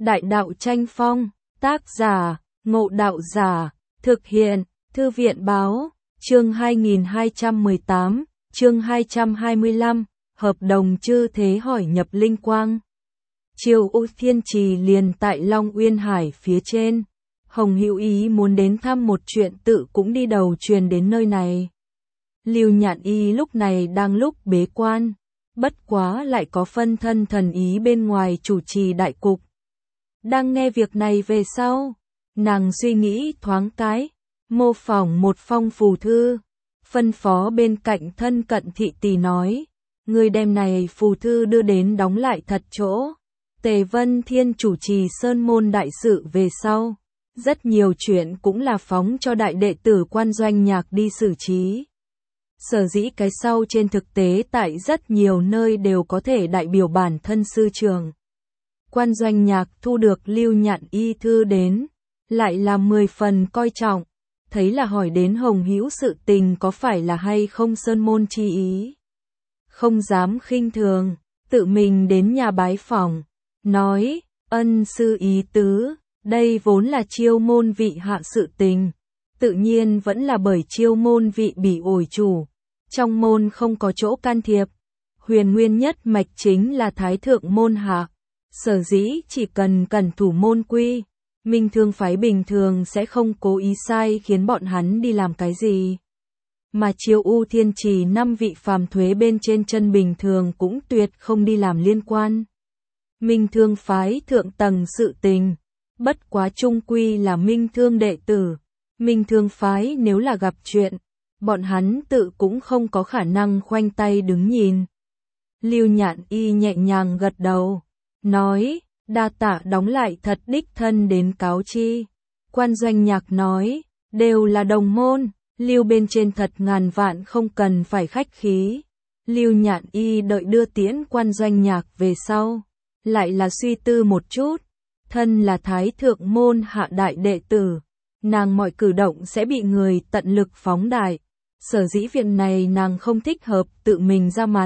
Đại đạo tranh phong, tác giả, Ngộ Đạo Giả, thực hiện, Thư viện Báo, chương 2218, chương 225, hợp đồng chư thế hỏi nhập linh quang. Triều U Thiên Trì liền tại Long Uyên Hải phía trên. Hồng Hữu Ý muốn đến thăm một chuyện tự cũng đi đầu truyền đến nơi này. Lưu Nhạn Y lúc này đang lúc bế quan, bất quá lại có phân thân thần ý bên ngoài chủ trì đại cục. Đang nghe việc này về sau, nàng suy nghĩ thoáng cái, mô phỏng một phong phù thư, phân phó bên cạnh thân cận thị tỳ nói, người đem này phù thư đưa đến đóng lại thật chỗ. Tề Vân Thiên chủ trì sơn môn đại sự về sau, rất nhiều chuyện cũng là phóng cho đại đệ tử Quan Doanh Nhạc đi xử trí. Sở dĩ cái sau trên thực tế tại rất nhiều nơi đều có thể đại biểu bản thân sư trường. Quan Doanh Nhạc thu được Lưu Nhạn Y thư đến, lại là 10 phần coi trọng, thấy là hỏi đến Hồng Hữu sự tình có phải là hay không sơn môn chi ý. Không dám khinh thường, tự mình đến nhà bái phỏng, nói, ân sư ý tứ, đây vốn là chiêu môn vị hạ sự tình, tự nhiên vẫn là bởi chiêu môn vị bị ổi chủ, trong môn không có chỗ can thiệp. Huyền nguyên nhất mạch chính là thái thượng môn hạ, sở dĩ chỉ cần cẩn thủ môn quy, Minh Thương phái bình thường sẽ không cố ý sai khiến bọn hắn đi làm cái gì. Mà Triều U Thiên Trì 5 vị phàm thuế bên trên chân bình thường cũng tuyệt không đi làm liên quan. Minh Thương phái thượng tầng sự tình, bất quá chung quy là Minh Thương đệ tử. Minh Thương phái nếu là gặp chuyện, bọn hắn tự cũng không có khả năng khoanh tay đứng nhìn. Lưu Nhạn Y nhẹ nhàng gật đầu, nói, đa tạ đóng lại thật đích thân đến cáo chi. Quan Doanh Nhạc nói, đều là đồng môn, Lưu bên trên thật ngàn vạn không cần phải khách khí. Lưu Nhạn Y đợi đưa tiễn Quan Doanh Nhạc về sau, lại là suy tư một chút, thân là thái thượng môn hạ đại đệ tử, nàng mọi cử động sẽ bị người tận lực phóng đại, sở dĩ việc này nàng không thích hợp tự mình ra mặt.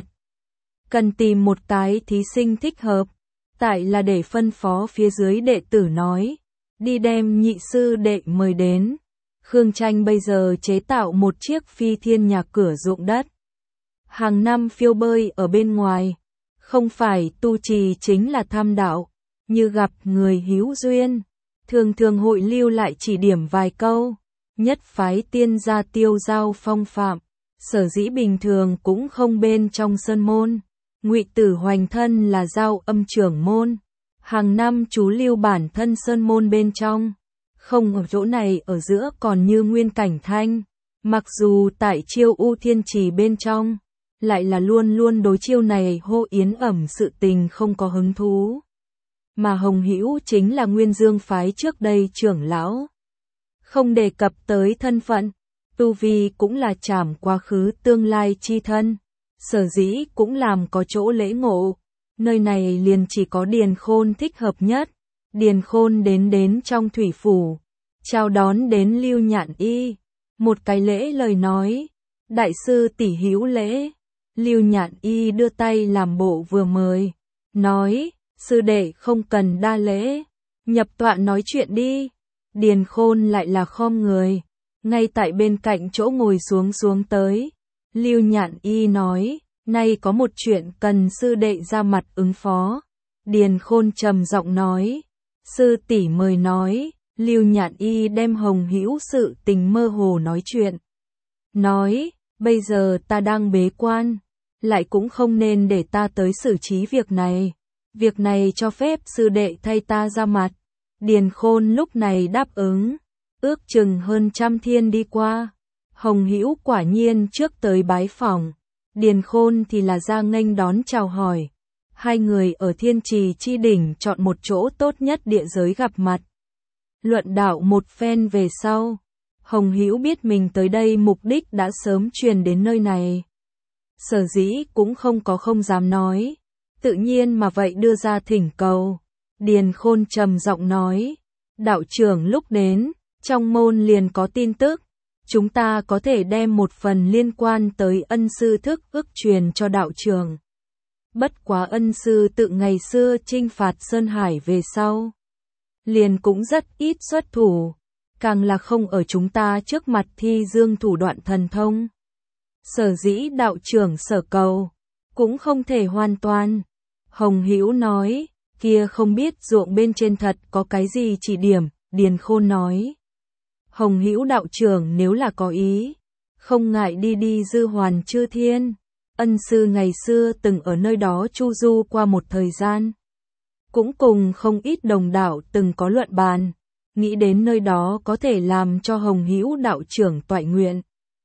Cần tìm một cái thí sinh thích hợp, tại là để phân phó phía dưới đệ tử nói, đi đem nhị sư đệ mời đến. Khương Tranh bây giờ chế tạo một chiếc phi thiên nhà cửa ruộng đất, hàng năm phiêu bơi ở bên ngoài, không phải tu trì chính là tham đạo, như gặp người hữu duyên, thường thường hội lưu lại chỉ điểm vài câu, nhất phái tiên gia tiêu giao phong phạm, sở dĩ bình thường cũng không bên trong sơn môn. Ngụy Tử Hoành thân là giao âm trưởng môn, hàng năm chú lưu bản thân sơn môn bên trong, không ở chỗ này ở giữa còn như Nguyên Cảnh Thanh, mặc dù tại Chiêu U Thiên Trì bên trong, lại là luôn luôn đối chiêu này hô yến ẩm sự tình không có hứng thú. Mà Hồng Hữu chính là Nguyên Dương phái trước đây trưởng lão. Không đề cập tới thân phận, tu vi cũng là trảm quá khứ tương lai chi thân, sở dĩ cũng làm có chỗ lễ ngộ. Nơi này liền chỉ có Điền Khôn thích hợp nhất. Điền Khôn đến trong thủy phủ, chào đón đến Lưu Nhạn Y, một cái lễ lời nói, đại sư tỷ hữu lễ. Lưu Nhạn Y đưa tay làm bộ vừa mời, nói, sư đệ không cần đa lễ, nhập tọa nói chuyện đi. Điền Khôn lại là khom người, ngay tại bên cạnh chỗ ngồi xuống tới. Lưu Nhạn Y nói, nay có một chuyện cần sư đệ ra mặt ứng phó. Điền Khôn trầm giọng nói, sư tỷ mời nói. Lưu Nhạn Y đem Hồng Hữu sự tình mơ hồ nói chuyện, nói, bây giờ ta đang bế quan, lại cũng không nên để ta tới xử trí việc này cho phép sư đệ thay ta ra mặt. Điền Khôn lúc này đáp ứng, ước chừng hơn 100 thiên đi qua, Hồng Hữu quả nhiên trước tới bái phỏng, Điền Khôn thì là ra nghênh đón chào hỏi. Hai người ở Thiên Trì chi đỉnh chọn một chỗ tốt nhất địa giới gặp mặt. Luận đạo một phen về sau, Hồng Hữu biết mình tới đây mục đích đã sớm truyền đến nơi này. Sở dĩ cũng không dám nói, tự nhiên mà vậy đưa ra thỉnh cầu. Điền Khôn trầm giọng nói, đạo trưởng lúc đến, trong môn liền có tin tức, chúng ta có thể đem một phần liên quan tới ân sư thức ước truyền cho đạo trưởng. Bất quá ân sư tự ngày xưa chinh phạt Sơn Hải về sau, liền cũng rất ít xuất thủ, càng là không ở chúng ta trước mặt thi dương thủ đoạn thần thông. Sở dĩ đạo trưởng sở cầu, cũng không thể hoàn toàn. Hồng Hữu nói, kia không biết ruộng bên trên thật có cái gì chỉ điểm, Điền Khôn nói. Hồng Hữu đạo trưởng nếu là có ý, không ngại đi đi Dư Hoàn Chư Thiên. Ân sư ngày xưa từng ở nơi đó chu du qua một thời gian. Cũng cùng không ít đồng đạo từng có luận bàn, nghĩ đến nơi đó có thể làm cho Hồng Hữu đạo trưởng toại nguyện.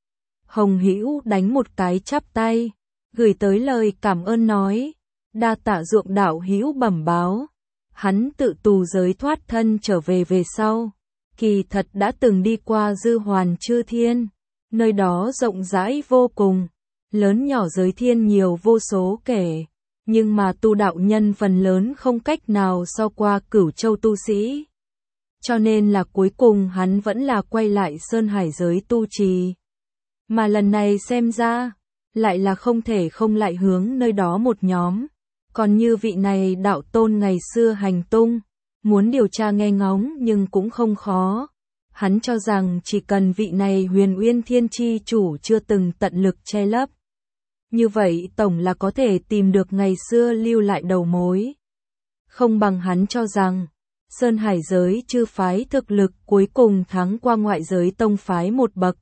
Hồng Hữu đánh một cái chắp tay, gửi tới lời cảm ơn nói, đa tạ ruộng đạo hữu bẩm báo. Hắn tự tù giới thoát thân trở về sau, kỳ thật đã từng đi qua Dư Hoàn Chư Thiên, nơi đó rộng rãi vô cùng, lớn nhỏ giới thiên nhiều vô số kể, nhưng mà tu đạo nhân phần lớn không cách nào so qua Cửu Châu tu sĩ. Cho nên là cuối cùng hắn vẫn là quay lại Sơn Hải giới tu trì. Mà lần này xem ra, lại là không thể không lại hướng nơi đó một nhóm. Còn như vị này đạo tôn ngày xưa hành tung, muốn điều tra nghe ngóng nhưng cũng không khó. Hắn cho rằng chỉ cần vị này Huyền Uyên Thiên Chi chủ chưa từng tận lực che lấp. Như vậy tổng là có thể tìm được ngày xưa lưu lại đầu mối. Không bằng hắn cho rằng, Sơn Hải giới chư phái thực lực cuối cùng thắng qua ngoại giới tông phái một bậc.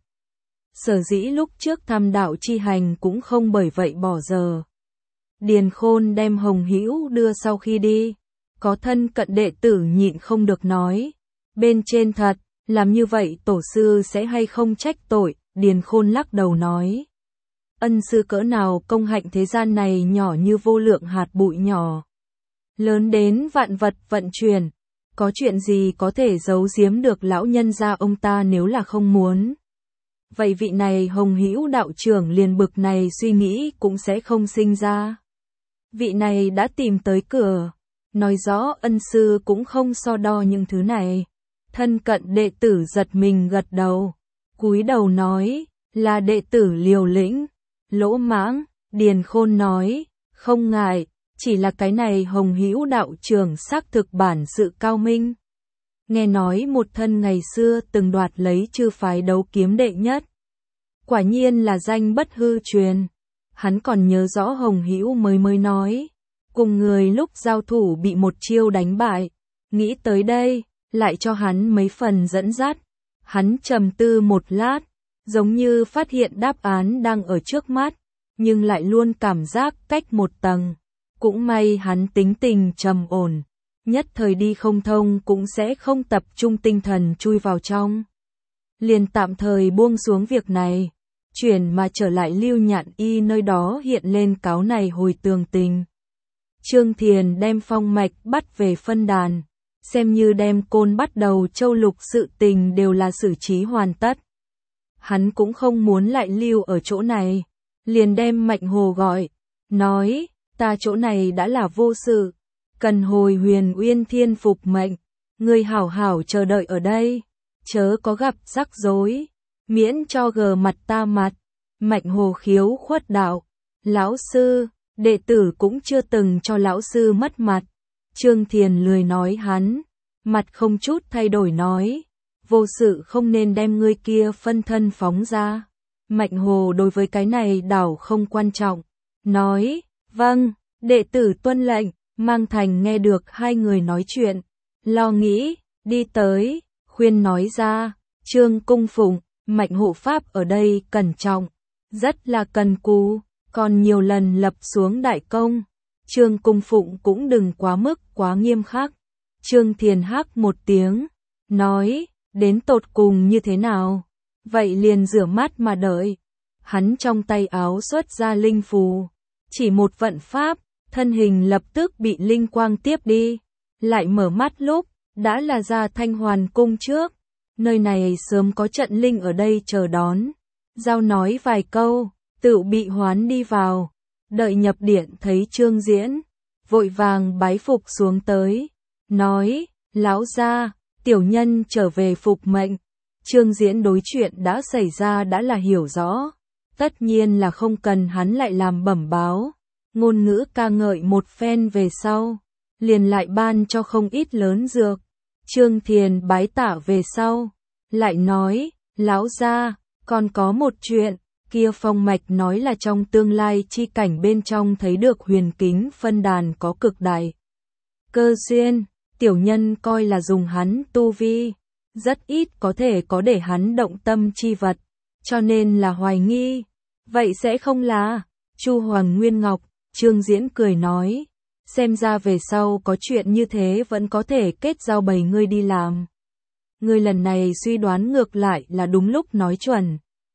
Sở dĩ lúc trước tham đạo chi hành cũng không bởi vậy bỏ giờ. Điền Khôn đem Hồng Hữu đưa sau khi đi, có thân cận đệ tử nhịn không được nói, bên trên thật, làm như vậy tổ sư sẽ hay không trách tội. Điền Khôn lắc đầu nói, ân sư cỡ nào công hạnh thế gian này nhỏ như vô lượng hạt bụi nhỏ, lớn đến vạn vật vận chuyển, có chuyện gì có thể giấu giếm được lão nhân gia ông ta nếu là không muốn. Vậy vị này Hồng Hữu đạo trưởng liền bực này suy nghĩ cũng sẽ không sinh ra. Vị này đã tìm tới cửa, nói rõ ân sư cũng không so đo những thứ này. Thân cận đệ tử giật mình gật đầu, cúi đầu nói, là đệ tử liều lĩnh, lỗ mãng. Điền Khôn nói, không ngại, chỉ là cái này Hồng Hữu đạo trưởng xác thực bản sự cao minh. Nghe nói một thân ngày xưa từng đoạt lấy chư phái đấu kiếm đệ nhất. Quả nhiên là danh bất hư truyền. Hắn còn nhớ rõ Hồng Hữu mới nói, cùng người lúc giao thủ bị một chiêu đánh bại, nghĩ tới đây, lại cho hắn mấy phần dẫn dắt. Hắn trầm tư một lát, giống như phát hiện đáp án đang ở trước mắt, nhưng lại luôn cảm giác cách một tầng. Cũng may hắn tính tình trầm ổn, nhất thời đi không thông cũng sẽ không tập trung tinh thần chui vào trong. Liền tạm thời buông xuống việc này, chuyển mà trở lại Lưu Nhạn Y nơi đó hiện lên cáo này hồi tường tình. Trương Thiền đem phong mạch bắt về phân đàn, xem như đem Côn bắt đầu châu lục sự tình đều là xử trí hoàn tất. Hắn cũng không muốn lại lưu ở chỗ này, liền đem Mạnh Hồ gọi, nói, ta chỗ này đã là vô sự, cần hồi Huyền Uyên Thiên phục mệnh, người hảo hảo chờ đợi ở đây, chớ có gặp rắc rối, miễn cho gờ mặt ta mặt. Mạnh Hồ khiếu khuất đạo, lão sư, đệ tử cũng chưa từng cho lão sư mất mặt. Trương Thiền lười nói hắn, mặt không chút thay đổi nói, vô sự không nên đem ngươi kia phân thân phóng ra. Mạnh Hồ đối với cái này đảo không quan trọng, nói, vâng, đệ tử tuân lệnh. Mang Thành nghe được hai người nói chuyện, lo nghĩ, đi tới, khuyên nói ra, Trương cung phụng, Mạnh hộ pháp ở đây cẩn trọng, rất là cần cù, còn nhiều lần lập xuống đại công. Trương cung phụng cũng đừng quá mức quá nghiêm khắc. Trương Thiền hắc một tiếng, nói, đến tột cùng như thế nào? Vậy liền rửa mắt mà đợi. Hắn trong tay áo xuất ra linh phù, chỉ một vận pháp, thân hình lập tức bị linh quang tiếp đi. Lại mở mắt lúc, đã là ra Thanh Hoàn cung trước. Nơi này sớm có trận linh ở đây chờ đón. Giao nói vài câu, tự bị hoán đi vào. Đợi nhập điện thấy Trương Diễn, vội vàng bái phục xuống tới, nói, lão gia, tiểu nhân trở về phục mệnh. Trương Diễn đối chuyện đã xảy ra đã là hiểu rõ, tất nhiên là không cần hắn lại làm bẩm báo, ngôn ngữ ca ngợi một phen về sau, liền lại ban cho không ít lớn dược. Trương Thiền bái tạ về sau, lại nói, lão gia, còn có một chuyện, kia Phong Mạch nói là trong tương lai chi cảnh bên trong thấy được huyền kính phân đàn có cực đại cơ duyên, tiểu nhân coi là dùng hắn tu vi, rất ít có thể có để hắn động tâm chi vật, cho nên là hoài nghi, vậy sẽ không là Chu Hoàng Nguyên Ngọc. Trương Diễn cười nói, xem ra về sau có chuyện như thế vẫn có thể kết giao bầy ngươi đi làm. Ngươi lần này suy đoán ngược lại là đúng lúc nói chuẩn.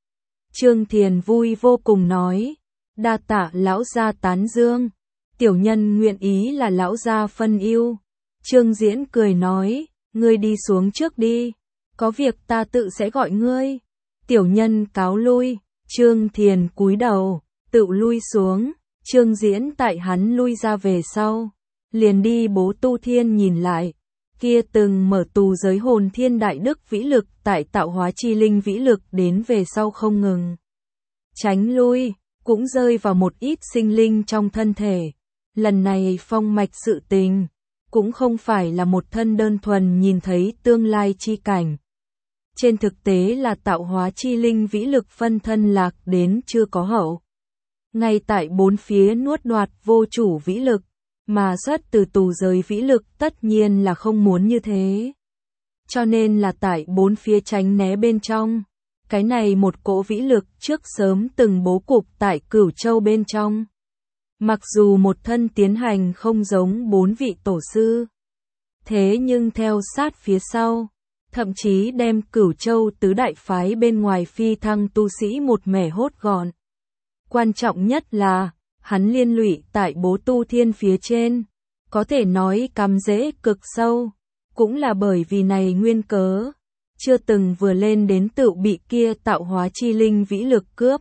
Trương Thiền vui vô cùng nói, đa tạ lão gia tán dương, tiểu nhân nguyện ý là lão gia phân ưu. Trương Diễn cười nói, ngươi đi xuống trước đi, có việc ta tự sẽ gọi ngươi. Tiểu nhân cáo lui. Trương Thiền cúi đầu, tự lui xuống. Trương Diễn tại hắn lui ra về sau, liền đi Bố Tu Thiên nhìn lại, kia từng mở tù giới hồn thiên đại đức vĩ lực tại tạo hóa chi linh vĩ lực đến về sau không ngừng tránh lui, cũng rơi vào một ít sinh linh trong thân thể. Lần này phong mạch sự tình, cũng không phải là một thân đơn thuần nhìn thấy tương lai chi cảnh. Trên thực tế là tạo hóa chi linh vĩ lực phân thân lạc đến chưa có hậu. Ngay tại bốn phía nuốt đoạt vô chủ vĩ lực, mà xuất từ tù giới vĩ lực tất nhiên là không muốn như thế. Cho nên là tại bốn phía tránh né bên trong. Cái này một cỗ vĩ lực trước sớm từng bố cục tại Cửu Châu bên trong. Mặc dù một thân tiến hành không giống bốn vị tổ sư, thế nhưng theo sát phía sau, thậm chí đem Cửu Châu tứ đại phái bên ngoài phi thăng tu sĩ một mẻ hốt gọn. Quan trọng nhất là, hắn liên lụy tại Bố Tu Thiên phía trên, có thể nói cắm rễ cực sâu, cũng là bởi vì này nguyên cớ, chưa từng vừa lên đến tự bị kia tạo hóa chi linh vĩ lực cướp.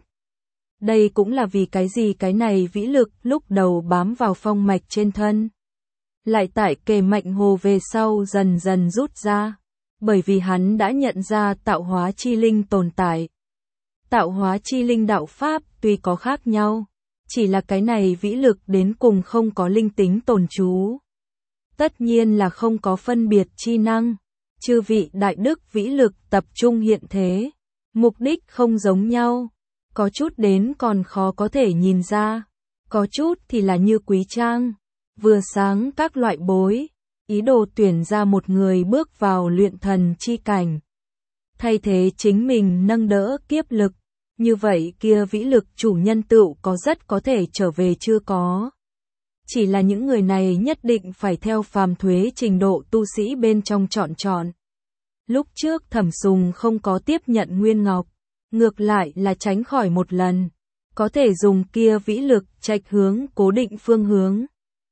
Đây cũng là vì cái gì cái này vĩ lực lúc đầu bám vào phong mạch trên thân, lại tại kề mạnh hồ về sau dần dần rút ra, bởi vì hắn đã nhận ra tạo hóa chi linh tồn tại. Tạo hóa chi linh đạo pháp tuy có khác nhau, chỉ là cái này vĩ lực đến cùng không có linh tính tồn trú. Tất nhiên là không có phân biệt chi năng, chư vị đại đức vĩ lực tập trung hiện thế, mục đích không giống nhau, có chút đến còn khó có thể nhìn ra, có chút thì là như quý trang, vừa sáng các loại bối, ý đồ tuyển ra một người bước vào luyện thần chi cảnh. Thay thế chính mình nâng đỡ kiếp lực, như vậy kia vĩ lực chủ nhân tựu có rất có thể trở về chưa có. Chỉ là những người này nhất định phải theo phàm thuế trình độ tu sĩ bên trong chọn. Lúc trước Thẩm Sùng không có tiếp nhận Nguyên Ngọc, ngược lại là tránh khỏi một lần, có thể dùng kia vĩ lực trạch hướng cố định phương hướng.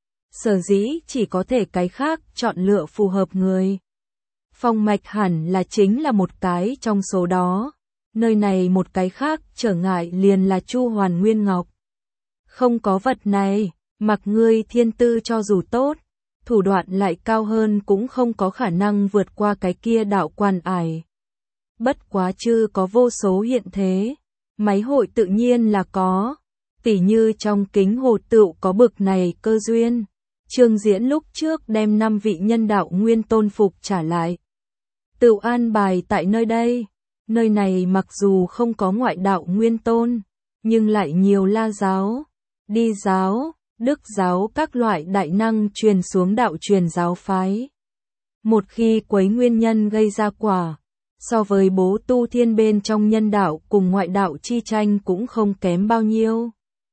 Sở dĩ chỉ có thể cái khác chọn lựa phù hợp người. Phong mạch hẳn là chính là một cái trong số đó. Nơi này một cái khác trở ngại liền là Chu Hoàn Nguyên Ngọc. Không có vật này, mặc ngươi thiên tư cho dù tốt, thủ đoạn lại cao hơn cũng không có khả năng vượt qua cái kia đạo quan ải. Bất quá chư có vô số hiện thế, máy hội tự nhiên là có, tỉ như trong kính hồ tựu có bực này cơ duyên. Trương Diễn lúc trước đem 5 vị nhân đạo nguyên tôn phục trả lại, tựu an bài tại nơi đây. Nơi này mặc dù không có ngoại đạo nguyên tôn, nhưng lại nhiều La giáo, Đi giáo, Đức giáo các loại đại năng truyền xuống đạo truyền giáo phái. Một khi quấy nguyên nhân gây ra quả, so với Bố Tu Thiên bên trong nhân đạo cùng ngoại đạo chi tranh cũng không kém bao nhiêu.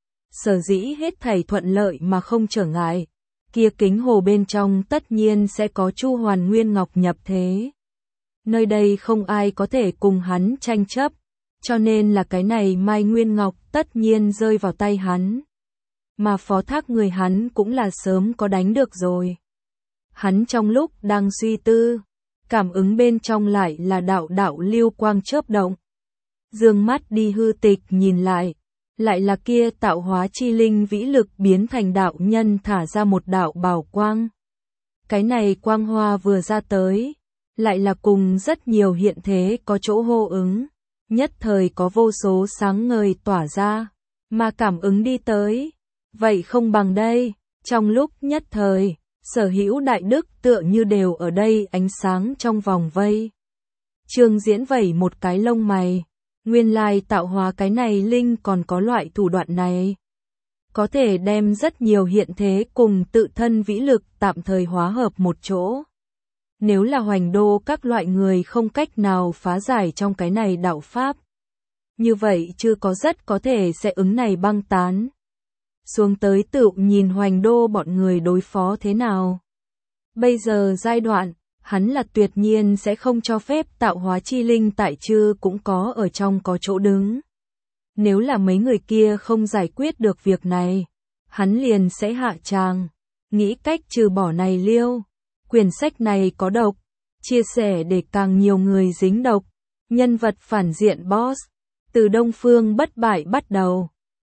Sở dĩ hết thảy thuận lợi mà không trở ngại, kia kính hồ bên trong tất nhiên sẽ có Chu Hoàn Nguyên Ngọc nhập thế. Nơi đây không ai có thể cùng hắn tranh chấp, cho nên là cái này Mai Nguyên Ngọc tất nhiên rơi vào tay hắn. Mà phó thác người hắn cũng là sớm có đánh được rồi. Hắn trong lúc đang suy tư, cảm ứng bên trong lại là đạo lưu quang chớp động. Dương mắt đi hư tịch nhìn lại là kia tạo hóa chi linh vĩ lực biến thành đạo nhân thả ra một đạo bảo quang. Cái này quang hoa vừa ra tới, lại là cùng rất nhiều hiện thế có chỗ hô ứng, nhất thời có vô số sáng ngời tỏa ra, mà cảm ứng đi tới, vậy không bằng đây, trong lúc nhất thời, Sở hữu đại đức tựa như đều ở đây ánh sáng trong vòng vây. Trương Diễn vẩy một cái lông mày. Nguyên lai tạo hóa cái này linh còn có loại thủ đoạn này. Có thể đem rất nhiều hiện thế cùng tự thân vĩ lực tạm thời hóa hợp một chỗ. Nếu là hoành đô các loại người không cách nào phá giải trong cái này đạo pháp. Như vậy chưa có rất có thể sẽ ứng này băng tán. Xuống tới tự nhìn hoành đô bọn người đối phó thế nào. Bây giờ giai đoạn, hắn là tuyệt nhiên sẽ không cho phép tạo hóa chi linh tại chư cũng có ở trong có chỗ đứng. Nếu là mấy người kia không giải quyết được việc này, hắn liền sẽ hạ tràng, nghĩ cách trừ bỏ này liêu. Quyển sách này có độc, chia sẻ để càng nhiều người dính độc. Nhân vật phản diện boss, từ Đông Phương bất bại bắt đầu.